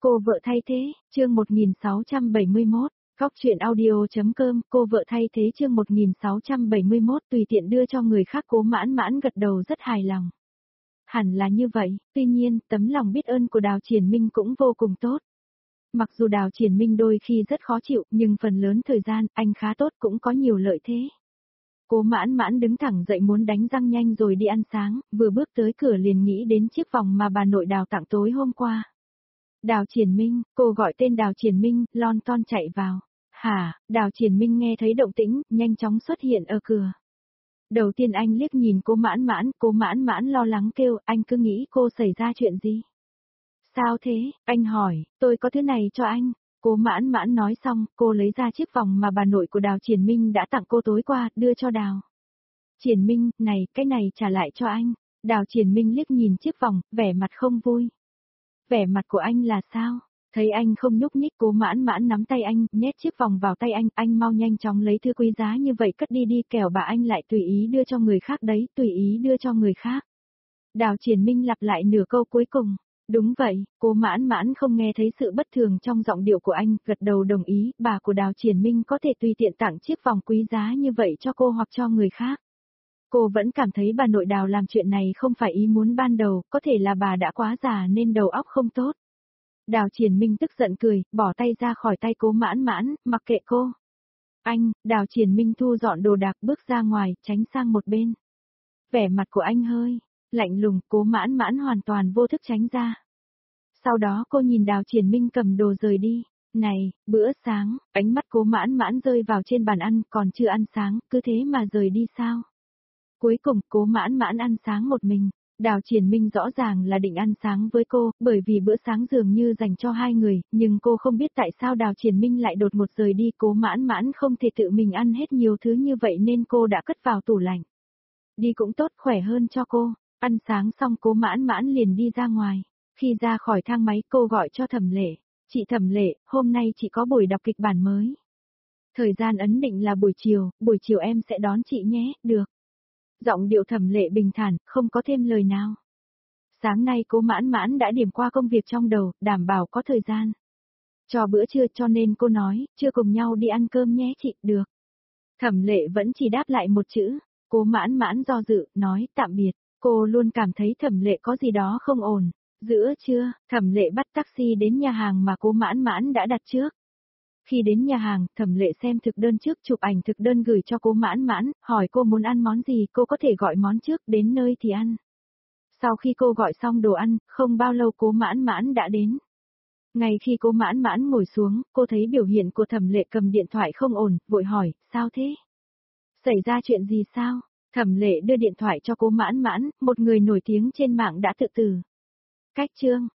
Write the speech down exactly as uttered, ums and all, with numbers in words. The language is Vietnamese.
Cô vợ thay thế, chương một nghìn sáu trăm bảy mươi mốt, Góc truyện audio.com, cô vợ thay thế chương một nghìn sáu trăm bảy mươi mốt tùy tiện đưa cho người khác. Cố Mãn Mãn gật đầu rất hài lòng. Hẳn là như vậy, tuy nhiên, tấm lòng biết ơn của Đào Triển Minh cũng vô cùng tốt. Mặc dù Đào Triển Minh đôi khi rất khó chịu, nhưng phần lớn thời gian, anh khá tốt cũng có nhiều lợi thế. Cố Mãn Mãn đứng thẳng dậy muốn đánh răng nhanh rồi đi ăn sáng, vừa bước tới cửa liền nghĩ đến chiếc vòng mà bà nội Đào tặng tối hôm qua. Đào Triển Minh, cô gọi tên Đào Triển Minh, lon ton chạy vào. Hả, Đào Triển Minh nghe thấy động tĩnh, nhanh chóng xuất hiện ở cửa. Đầu tiên anh liếc nhìn Cố Mãn Mãn, Cố Mãn Mãn lo lắng kêu, anh cứ nghĩ cô xảy ra chuyện gì. Sao thế, anh hỏi, tôi có thứ này cho anh. Cố Mãn Mãn nói xong, cô lấy ra chiếc vòng mà bà nội của Đào Triển Minh đã tặng cô tối qua, đưa cho Đào Triển Minh, này, cái này trả lại cho anh. Đào Triển Minh liếc nhìn chiếc vòng, vẻ mặt không vui. Vẻ mặt của anh là sao? Thấy anh không nhúc nhích, Cố Mãn Mãn nắm tay anh, nhét chiếc vòng vào tay anh, anh mau nhanh chóng lấy thứ quý giá như vậy cất đi đi, kẻo bà anh lại tùy ý đưa cho người khác đấy, tùy ý đưa cho người khác. Đào Triển Minh lặp lại nửa câu cuối cùng. Đúng vậy, Cố Mãn Mãn không nghe thấy sự bất thường trong giọng điệu của anh, gật đầu đồng ý, bà của Đào Triển Minh có thể tùy tiện tặng chiếc vòng quý giá như vậy cho cô hoặc cho người khác. Cô vẫn cảm thấy bà nội Đào làm chuyện này không phải ý muốn ban đầu, có thể là bà đã quá già nên đầu óc không tốt. Đào Triển Minh tức giận cười, bỏ tay ra khỏi tay Cố Mãn Mãn, mặc kệ cô. Anh, Đào Triển Minh thu dọn đồ đạc bước ra ngoài, tránh sang một bên. Vẻ mặt của anh hơi lạnh lùng, Cố Mãn Mãn hoàn toàn vô thức tránh ra. Sau đó cô nhìn Đào Triển Minh cầm đồ rời đi. Này, bữa sáng, ánh mắt Cố Mãn Mãn rơi vào trên bàn ăn, còn chưa ăn sáng, cứ thế mà rời đi sao? Cuối cùng, Cố Mãn Mãn ăn sáng một mình. Đào Triển Minh rõ ràng là định ăn sáng với cô, bởi vì bữa sáng dường như dành cho hai người, nhưng cô không biết tại sao Đào Triển Minh lại đột ngột rời đi. Cố Mãn Mãn không thể tự mình ăn hết nhiều thứ như vậy nên cô đã cất vào tủ lạnh. Đi cũng tốt, khỏe hơn cho cô. Ăn sáng xong Cố Mãn Mãn liền đi ra ngoài. Khi ra khỏi thang máy cô gọi cho Thẩm Lệ. Chị Thẩm Lệ, hôm nay chị có buổi đọc kịch bản mới. Thời gian ấn định là buổi chiều, buổi chiều em sẽ đón chị nhé, được. Giọng điệu Thẩm Lệ bình thản, không có thêm lời nào. Sáng nay Cố Mãn Mãn đã điểm qua công việc trong đầu, đảm bảo có thời gian cho bữa trưa, cho nên cô nói, chưa cùng nhau đi ăn cơm nhé chị, được. Thẩm Lệ vẫn chỉ đáp lại một chữ. Cố Mãn Mãn do dự, nói tạm biệt. Cô luôn cảm thấy Thẩm Lệ có gì đó không ổn. Giữa trưa, Thẩm Lệ bắt taxi đến nhà hàng mà Cố Mãn Mãn đã đặt trước. Khi đến nhà hàng, Thẩm Lệ xem thực đơn trước, chụp ảnh thực đơn gửi cho Cố Mãn Mãn, hỏi cô muốn ăn món gì, cô có thể gọi món trước, đến nơi thì ăn. Sau khi cô gọi xong đồ ăn, không bao lâu Cố Mãn Mãn đã đến. Ngay khi Cố Mãn Mãn ngồi xuống, cô thấy biểu hiện của Thẩm Lệ cầm điện thoại không ổn, vội hỏi, sao thế? Xảy ra chuyện gì sao? Thẩm Lệ đưa điện thoại cho Cố Mãn Mãn, một người nổi tiếng trên mạng đã tự tử. Cách chương